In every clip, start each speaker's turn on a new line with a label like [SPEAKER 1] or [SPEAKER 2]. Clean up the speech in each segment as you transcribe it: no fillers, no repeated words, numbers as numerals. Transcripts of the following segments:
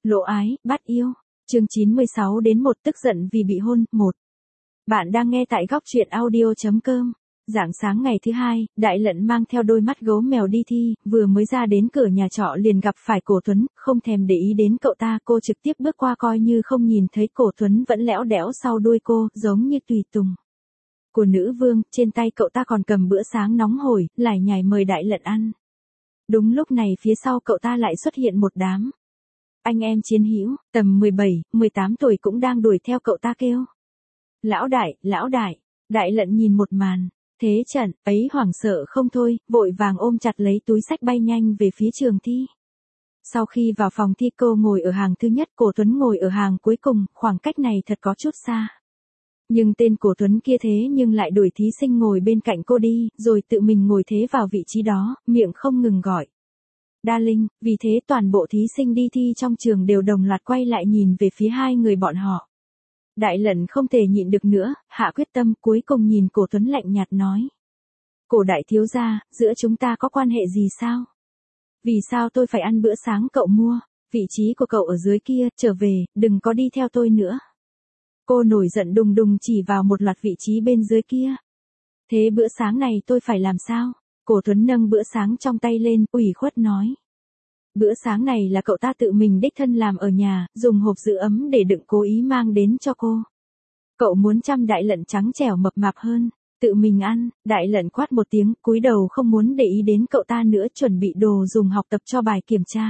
[SPEAKER 1] Lộ ái, bắt yêu. Chương 96 đến 1 tức giận vì bị hôn, 1. Bạn đang nghe tại góc truyện audio.com. Rạng sáng ngày thứ hai, Đại Lận mang theo đôi mắt gấu mèo đi thi, vừa mới ra đến cửa nhà trọ liền gặp phải Cổ Tuấn, không thèm để ý đến cậu ta, cô trực tiếp bước qua coi như không nhìn thấy. Cổ Tuấn vẫn lẽo đẽo sau đuôi cô, giống như tùy tùng của nữ vương, trên tay cậu ta còn cầm bữa sáng nóng hổi, lải nhải mời Đại Lận ăn. Đúng lúc này phía sau cậu ta lại xuất hiện một đám anh em chiến hữu, tầm 17, 18 tuổi cũng đang đuổi theo cậu ta kêu. Lão đại, Đại Lận nhìn một màn, thế trận, ấy hoảng sợ không thôi, vội vàng ôm chặt lấy túi sách bay nhanh về phía trường thi. Sau khi vào phòng thi cô ngồi ở hàng thứ nhất, Cổ Tuấn ngồi ở hàng cuối cùng, khoảng cách này thật có chút xa. Nhưng tên Cổ Tuấn kia thế nhưng lại đuổi thí sinh ngồi bên cạnh cô đi, rồi tự mình ngồi thế vào vị trí đó, miệng không ngừng gọi. Darling, vì thế toàn bộ thí sinh đi thi trong trường đều đồng loạt quay lại nhìn về phía hai người bọn họ. Đại Lận không thể nhịn được nữa, hạ quyết tâm, cuối cùng nhìn Cổ Tuấn lạnh nhạt nói. Cổ đại thiếu gia, giữa chúng ta có quan hệ gì sao? Vì sao tôi phải ăn bữa sáng cậu mua, vị trí của cậu ở dưới kia, trở về, đừng có đi theo tôi nữa. Cô nổi giận đùng đùng chỉ vào một loạt vị trí bên dưới kia. Thế bữa sáng này tôi phải làm sao? Cổ Tuấn nâng bữa sáng trong tay lên, ủy khuất nói. Bữa sáng này là cậu ta tự mình đích thân làm ở nhà, dùng hộp giữ ấm để đựng, cố ý mang đến cho cô. Cậu muốn chăm Đại Lận trắng trẻo mập mạp hơn, tự mình ăn. Đại Lận quát một tiếng, cúi đầu không muốn để ý đến cậu ta nữa, chuẩn bị đồ dùng học tập cho bài kiểm tra.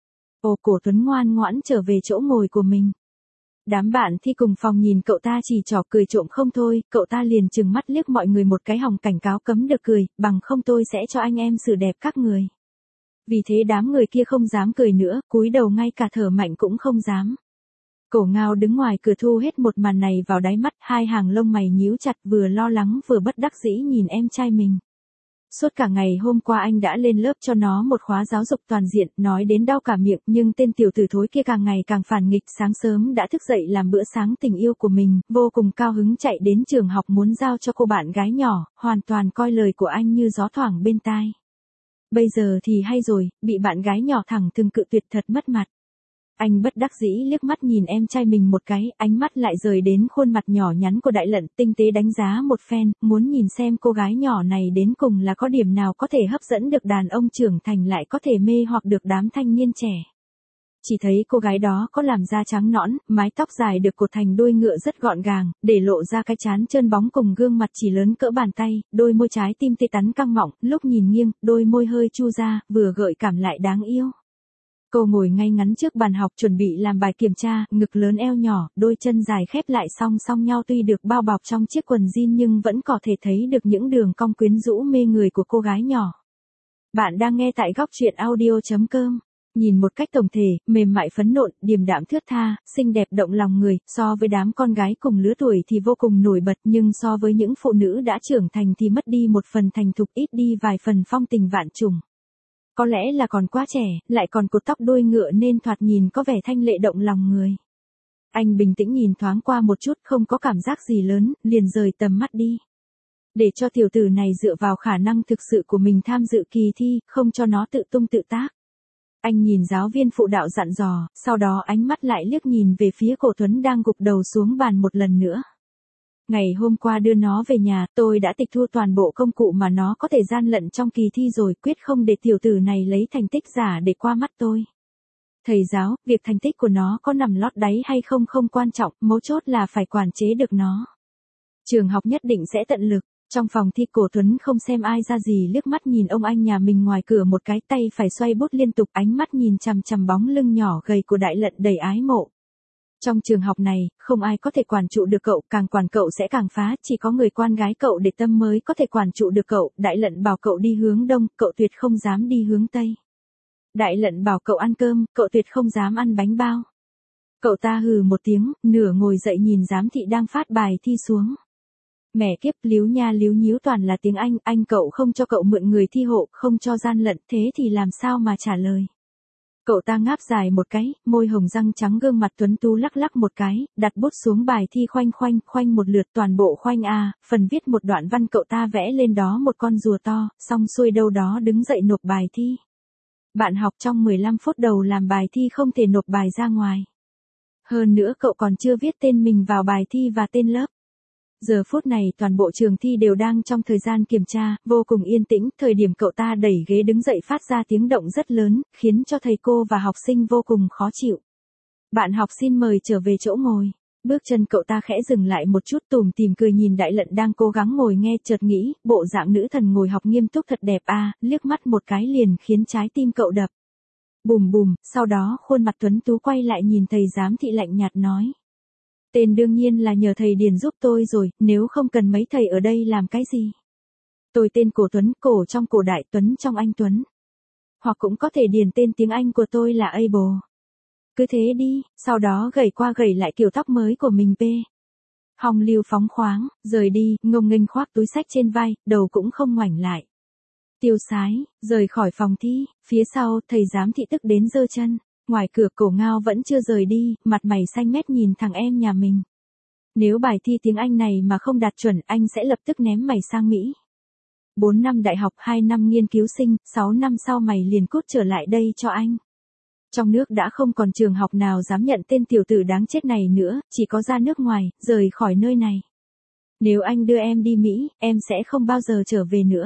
[SPEAKER 1] Cổ Tuấn ngoan ngoãn trở về chỗ ngồi của mình. Đám bạn thi cùng phòng nhìn cậu ta chỉ trỏ cười trộm không thôi, cậu ta liền trừng mắt liếc mọi người một cái, hòng cảnh cáo cấm được cười, bằng không tôi sẽ cho anh em xử đẹp các người. Vì thế đám người kia không dám cười nữa, cúi đầu ngay cả thở mạnh cũng không dám. Cổ Ngao đứng ngoài cửa thu hết một màn này vào đáy mắt, hai hàng lông mày nhíu chặt, vừa lo lắng vừa bất đắc dĩ nhìn em trai mình. Suốt cả ngày hôm qua anh đã lên lớp cho nó một khóa giáo dục toàn diện, nói đến đau cả miệng, nhưng tên tiểu tử thối kia càng ngày càng phản nghịch, sáng sớm đã thức dậy làm bữa sáng tình yêu của mình, vô cùng cao hứng chạy đến trường học muốn giao cho cô bạn gái nhỏ, hoàn toàn coi lời của anh như gió thoảng bên tai. Bây giờ thì hay rồi, bị bạn gái nhỏ thẳng thừng cự tuyệt, thật mất mặt. Anh bất đắc dĩ liếc mắt nhìn em trai mình một cái, ánh mắt lại rời đến khuôn mặt nhỏ nhắn của Đại Lận, tinh tế đánh giá một phen, muốn nhìn xem cô gái nhỏ này đến cùng là có điểm nào có thể hấp dẫn được đàn ông trưởng thành, lại có thể mê hoặc được đám thanh niên trẻ. Chỉ thấy cô gái đó có làn da trắng nõn, mái tóc dài được cột thành đuôi ngựa rất gọn gàng, để lộ ra cái trán trơn bóng cùng gương mặt chỉ lớn cỡ bàn tay, đôi môi trái tim tê tắn căng mọng, lúc nhìn nghiêng, đôi môi hơi chu ra, vừa gợi cảm lại đáng yêu. Cô ngồi ngay ngắn trước bàn học chuẩn bị làm bài kiểm tra, ngực lớn eo nhỏ, đôi chân dài khép lại song song nhau, tuy được bao bọc trong chiếc quần jean nhưng vẫn có thể thấy được những đường cong quyến rũ mê người của cô gái nhỏ. Bạn đang nghe tại góc truyện audio.com. Nhìn một cách tổng thể, mềm mại phấn nộn, điềm đạm thướt tha, xinh đẹp động lòng người, so với đám con gái cùng lứa tuổi thì vô cùng nổi bật, nhưng so với những phụ nữ đã trưởng thành thì mất đi một phần thành thục, ít đi vài phần phong tình vạn trùng. Có lẽ là còn quá trẻ, lại còn cột tóc đuôi ngựa nên thoạt nhìn có vẻ thanh lệ động lòng người. Anh bình tĩnh nhìn thoáng qua một chút, không có cảm giác gì lớn, liền rời tầm mắt đi. Để cho tiểu tử này dựa vào khả năng thực sự của mình tham dự kỳ thi, không cho nó tự tung tự tác. Anh nhìn giáo viên phụ đạo dặn dò, sau đó ánh mắt lại liếc nhìn về phía Cổ Tuấn đang gục đầu xuống bàn một lần nữa. Ngày hôm qua đưa nó về nhà, tôi đã tịch thu toàn bộ công cụ mà nó có thể gian lận trong kỳ thi rồi, quyết không để tiểu tử này lấy thành tích giả để qua mắt tôi. Thầy giáo, việc thành tích của nó có nằm lót đáy hay không không quan trọng, mấu chốt là phải quản chế được nó. Trường học nhất định sẽ tận lực. Trong phòng thi Cổ Tuấn không xem ai ra gì, liếc mắt nhìn ông anh nhà mình ngoài cửa một cái, tay phải xoay bút liên tục, ánh mắt nhìn chằm chằm bóng lưng nhỏ gầy của Đại Lận đầy ái mộ. Trong trường học này, không ai có thể quản trụ được cậu, càng quản cậu sẽ càng phá, chỉ có người con gái cậu để tâm mới có thể quản trụ được cậu. Đại Lận bảo cậu đi hướng đông, cậu tuyệt không dám đi hướng tây. Đại Lận bảo cậu ăn cơm, cậu tuyệt không dám ăn bánh bao. Cậu ta hừ một tiếng, nửa ngồi dậy nhìn giám thị đang phát bài thi xuống. Mẹ kiếp, líu nha líu nhíu toàn là tiếng Anh cậu không cho cậu mượn người thi hộ, không cho gian lận, thế thì làm sao mà trả lời. Cậu ta ngáp dài một cái, môi hồng răng trắng, gương mặt tuấn tú lắc lắc một cái, đặt bút xuống bài thi, khoanh một lượt, toàn bộ khoanh A, phần viết một đoạn văn cậu ta vẽ lên đó một con rùa to, xong xuôi đâu đó đứng dậy nộp bài thi. Bạn học trong 15 phút đầu làm bài thi không thể nộp bài ra ngoài. Hơn nữa cậu còn chưa viết tên mình vào bài thi và tên lớp. Giờ phút này toàn bộ trường thi đều đang trong thời gian kiểm tra, vô cùng yên tĩnh, thời điểm cậu ta đẩy ghế đứng dậy phát ra tiếng động rất lớn, khiến cho thầy cô và học sinh vô cùng khó chịu. Bạn học xin mời trở về chỗ ngồi. Bước chân cậu ta khẽ dừng lại một chút, tủm tỉm cười nhìn Đại Lận đang cố gắng ngồi nghe, chợt nghĩ, bộ dạng nữ thần ngồi học nghiêm túc thật đẹp à, liếc mắt một cái liền khiến trái tim cậu đập. Bùm bùm, sau đó khuôn mặt tuấn tú quay lại nhìn thầy giám thị lạnh nhạt nói. Tên đương nhiên là nhờ thầy điền giúp tôi rồi, nếu không cần mấy thầy ở đây làm cái gì. Tôi tên Cổ Tuấn, cổ trong cổ đại, Tuấn trong anh Tuấn. Hoặc cũng có thể điền tên tiếng Anh của tôi là Abel. Cứ thế đi, sau đó gẩy qua gẩy lại kiểu tóc mới của mình p. Hong Lưu phóng khoáng, rời đi, ngông nghênh khoác túi xách trên vai, đầu cũng không ngoảnh lại. Tiêu sái, rời khỏi phòng thi, phía sau, thầy giám thị tức đến giơ chân. Ngoài cửa Cổ Ngao vẫn chưa rời đi, mặt mày xanh mét nhìn thằng em nhà mình. Nếu bài thi tiếng Anh này mà không đạt chuẩn, anh sẽ lập tức ném mày sang Mỹ. 4 năm đại học, 2 năm nghiên cứu sinh, 6 năm sau mày liền cút trở lại đây cho anh. Trong nước đã không còn trường học nào dám nhận tên tiểu tử đáng chết này nữa, chỉ có ra nước ngoài, rời khỏi nơi này. Nếu anh đưa em đi Mỹ, em sẽ không bao giờ trở về nữa.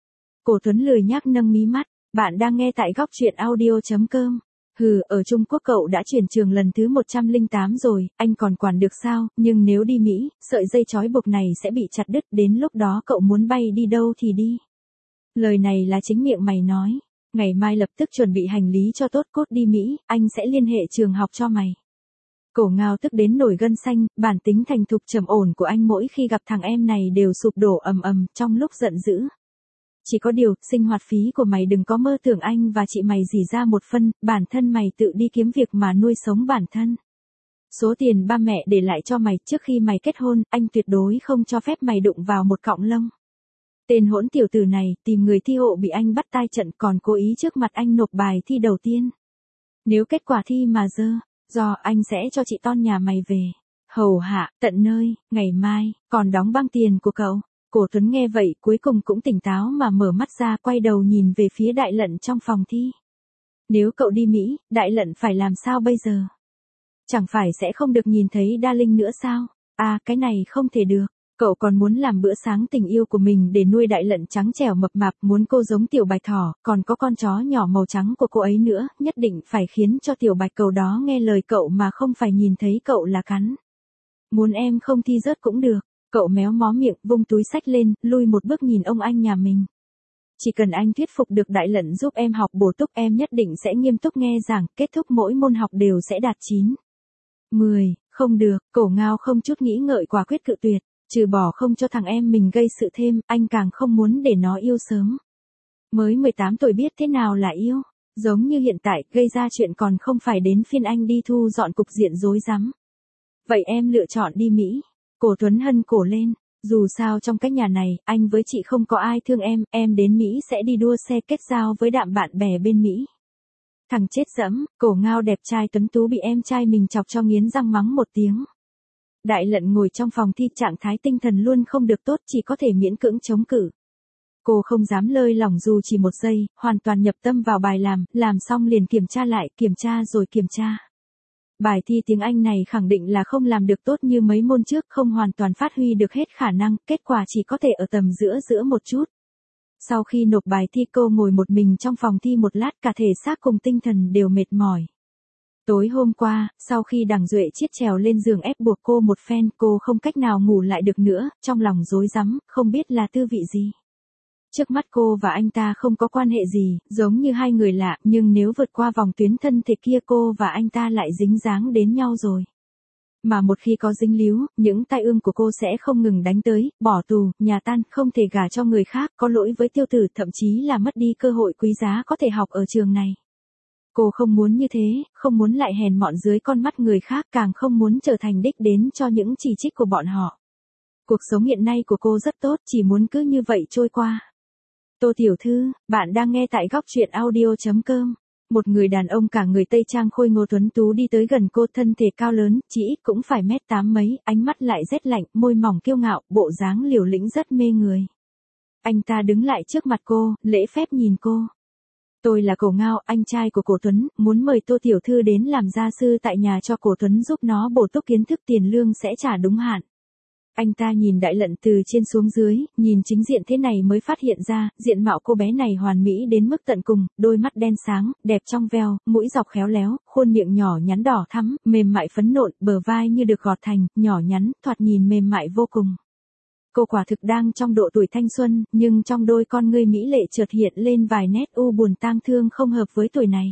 [SPEAKER 1] Cổ Tuấn lười nhác nâng mí mắt, bạn đang nghe tại góc truyện audio.com. Hừ, ở Trung Quốc cậu đã chuyển trường lần thứ 108 rồi, anh còn quản được sao, nhưng nếu đi Mỹ, sợi dây trói buộc này sẽ bị chặt đứt, đến lúc đó cậu muốn bay đi đâu thì đi. Lời này là chính miệng mày nói, ngày mai lập tức chuẩn bị hành lý cho tốt, cốt đi Mỹ, anh sẽ liên hệ trường học cho mày. Cổ Ngao tức đến nổi gân xanh, bản tính thành thục trầm ổn của anh mỗi khi gặp thằng em này đều sụp đổ ầm ầm trong lúc giận dữ. Chỉ có điều, sinh hoạt phí của mày đừng có mơ tưởng anh và chị mày dỉ ra một phân, bản thân mày tự đi kiếm việc mà nuôi sống bản thân. Số tiền ba mẹ để lại cho mày trước khi mày kết hôn, anh tuyệt đối không cho phép mày đụng vào một cọng lông. Tên hỗn tiểu tử này, tìm người thi hộ bị anh bắt tai trận còn cố ý trước mặt anh nộp bài thi đầu tiên. Nếu kết quả thi mà dơ, do anh sẽ cho chị Ton nhà mày về. Hầu hạ, tận nơi, ngày mai, còn đóng băng tiền của cậu. Cổ Tuấn nghe vậy cuối cùng cũng tỉnh táo mà mở mắt ra, quay đầu nhìn về phía Đại Lận trong phòng thi. Nếu cậu đi Mỹ, Đại Lận phải làm sao bây giờ? Chẳng phải sẽ không được nhìn thấy Darling nữa sao? À, cái này không thể được. Cậu còn muốn làm bữa sáng tình yêu của mình để nuôi Đại Lận trắng trẻo mập mạp, muốn cô giống tiểu bạch thỏ, còn có con chó nhỏ màu trắng của cô ấy nữa, nhất định phải khiến cho tiểu bạch cầu đó nghe lời cậu mà không phải nhìn thấy cậu là cắn. Muốn em không thi rớt cũng được. Cậu méo mó miệng, vung túi xách lên, lui một bước nhìn ông anh nhà mình. Chỉ cần anh thuyết phục được Đại Lận giúp em học bổ túc, em nhất định sẽ nghiêm túc nghe giảng, kết thúc mỗi môn học đều sẽ đạt 9. 10, không được, Cổ Ngao không chút nghĩ ngợi quả quyết cự tuyệt, trừ bỏ không cho thằng em mình gây sự thêm, anh càng không muốn để nó yêu sớm. Mới 18 tuổi biết thế nào là yêu, giống như hiện tại, gây ra chuyện còn không phải đến phiên anh đi thu dọn cục diện rối rắm. Vậy em lựa chọn đi Mỹ. Cổ Tuấn hân cổ lên, dù sao trong cái nhà này, anh với chị không có ai thương em đến Mỹ sẽ đi đua xe kết giao với đạm bạn bè bên Mỹ. Thằng chết dẫm, Cổ Ngao đẹp trai tuấn tú bị em trai mình chọc cho nghiến răng mắng một tiếng. Đại Lận ngồi trong phòng thi, trạng thái tinh thần luôn không được tốt, chỉ có thể miễn cưỡng chống cự. Cô không dám lơi lỏng dù chỉ một giây, hoàn toàn nhập tâm vào bài làm xong liền kiểm tra lại, kiểm tra rồi kiểm tra. Bài thi tiếng Anh này khẳng định là không làm được tốt như mấy môn trước, không hoàn toàn phát huy được hết khả năng, kết quả chỉ có thể ở tầm giữa một chút. Sau khi nộp bài thi cô ngồi một mình trong phòng thi một lát, cả thể xác cùng tinh thần đều mệt mỏi. Tối hôm qua, sau khi Đằng Duệ Chiết trèo lên giường ép buộc cô một phen, cô không cách nào ngủ lại được nữa, trong lòng rối rắm, không biết là tư vị gì. Trước mắt cô và anh ta không có quan hệ gì, giống như hai người lạ, nhưng nếu vượt qua vòng tuyến thân thể kia cô và anh ta lại dính dáng đến nhau rồi. Mà một khi có dính líu, những tai ương của cô sẽ không ngừng đánh tới, bỏ tù, nhà tan, không thể gả cho người khác, có lỗi với Tiêu Tử, thậm chí là mất đi cơ hội quý giá có thể học ở trường này. Cô không muốn như thế, không muốn lại hèn mọn dưới con mắt người khác, càng không muốn trở thành đích đến cho những chỉ trích của bọn họ. Cuộc sống hiện nay của cô rất tốt, chỉ muốn cứ như vậy trôi qua. Tô tiểu thư, bạn đang nghe tại góc truyện audio.com. Một người đàn ông cả người Tây Trang khôi ngô tuấn tú đi tới gần cô, thân thể cao lớn, chỉ ít cũng phải 1m8 mấy, ánh mắt lại rét lạnh, môi mỏng kiêu ngạo, bộ dáng liều lĩnh rất mê người. Anh ta đứng lại trước mặt cô, lễ phép nhìn cô. Tôi là Cổ Ngao, anh trai của Cổ Tuấn, muốn mời Tô tiểu thư đến làm gia sư tại nhà cho Cổ Tuấn giúp nó bổ túc kiến thức, tiền lương sẽ trả đúng hạn. Anh ta nhìn Đại Lận từ trên xuống dưới, nhìn chính diện thế này mới phát hiện ra, diện mạo cô bé này hoàn mỹ đến mức tận cùng, đôi mắt đen sáng, đẹp trong veo, mũi dọc khéo léo, khuôn miệng nhỏ nhắn đỏ thắm, mềm mại phấn nộn, bờ vai như được gọt thành, nhỏ nhắn, thoạt nhìn mềm mại vô cùng. Cô quả thực đang trong độ tuổi thanh xuân, nhưng trong đôi con ngươi mỹ lệ chợt hiện lên vài nét u buồn tang thương không hợp với tuổi này.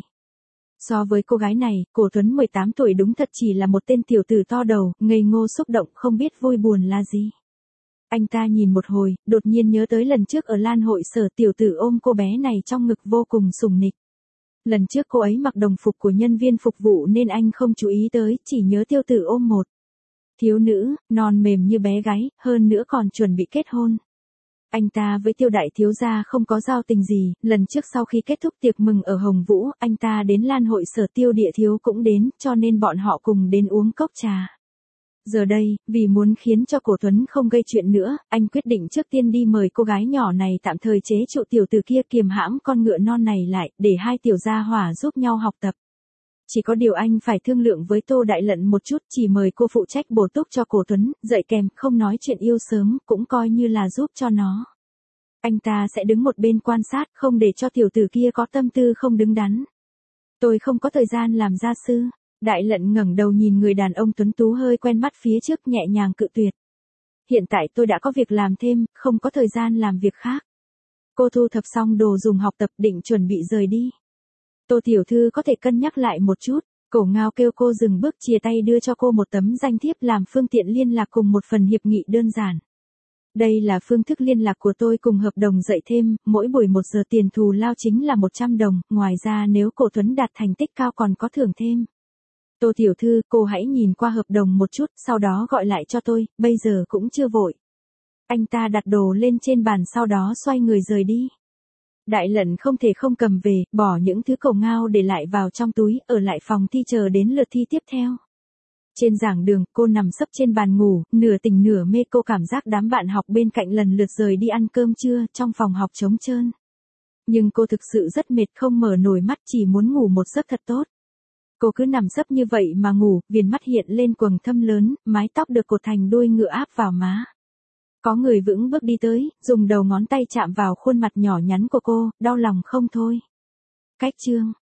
[SPEAKER 1] So với cô gái này, Cổ Tuấn 18 tuổi đúng thật chỉ là một tên tiểu tử to đầu, ngây ngô xúc động không biết vui buồn là gì. Anh ta nhìn một hồi, đột nhiên nhớ tới lần trước ở Lan hội sở tiểu tử ôm cô bé này trong ngực vô cùng sủng nịch. Lần trước cô ấy mặc đồng phục của nhân viên phục vụ nên anh không chú ý tới, chỉ nhớ tiêu tử ôm một thiếu nữ, non mềm như bé gái, hơn nữa còn chuẩn bị kết hôn. Anh ta với Tiêu đại thiếu gia không có giao tình gì, lần trước sau khi kết thúc tiệc mừng ở Hồng Vũ, anh ta đến Lan hội sở Tiêu địa thiếu cũng đến, cho nên bọn họ cùng đến uống cốc trà. Giờ đây, vì muốn khiến cho Cổ Tuấn không gây chuyện nữa, anh quyết định trước tiên đi mời cô gái nhỏ này tạm thời chế trụ tiểu tử kia kiềm hãm con ngựa non này lại, để hai tiểu gia hỏa giúp nhau học tập. Chỉ có điều anh phải thương lượng với Tô Đại Lận một chút, chỉ mời cô phụ trách bổ túc cho Cổ Tuấn, dạy kèm, không nói chuyện yêu sớm, cũng coi như là giúp cho nó. Anh ta sẽ đứng một bên quan sát, không để cho tiểu tử kia có tâm tư không đứng đắn. Tôi không có thời gian làm gia sư. Đại Lận ngẩng đầu nhìn người đàn ông tuấn tú hơi quen mắt phía trước, nhẹ nhàng cự tuyệt. Hiện tại tôi đã có việc làm thêm, không có thời gian làm việc khác. Cô thu thập xong đồ dùng học tập định chuẩn bị rời đi. Tô tiểu thư có thể cân nhắc lại một chút. Cổ Ngao kêu cô dừng bước, chìa tay đưa cho cô một tấm danh thiếp làm phương tiện liên lạc cùng một phần hiệp nghị đơn giản. Đây là phương thức liên lạc của tôi cùng hợp đồng dạy thêm, mỗi buổi 1 giờ tiền thù lao chính là 100 đồng, ngoài ra nếu Cổ Tuấn đạt thành tích cao còn có thưởng thêm. Tô tiểu thư, cô hãy nhìn qua hợp đồng một chút, sau đó gọi lại cho tôi, bây giờ cũng chưa vội. Anh ta đặt đồ lên trên bàn sau đó xoay người rời đi. Đại Lận không thể không cầm về, bỏ những thứ Cổ Ngao để lại vào trong túi, ở lại phòng thi chờ đến lượt thi tiếp theo. Trên giảng đường, cô nằm sấp trên bàn ngủ, nửa tỉnh nửa mê, cô cảm giác đám bạn học bên cạnh lần lượt rời đi ăn cơm trưa, trong phòng học trống trơn. Nhưng cô thực sự rất mệt, không mở nổi mắt, chỉ muốn ngủ một giấc thật tốt. Cô cứ nằm sấp như vậy mà ngủ, viền mắt hiện lên quầng thâm lớn, mái tóc được cột thành đuôi ngựa áp vào má. Có người vững bước đi tới, dùng đầu ngón tay chạm vào khuôn mặt nhỏ nhắn của cô, đau lòng không thôi. Cách chương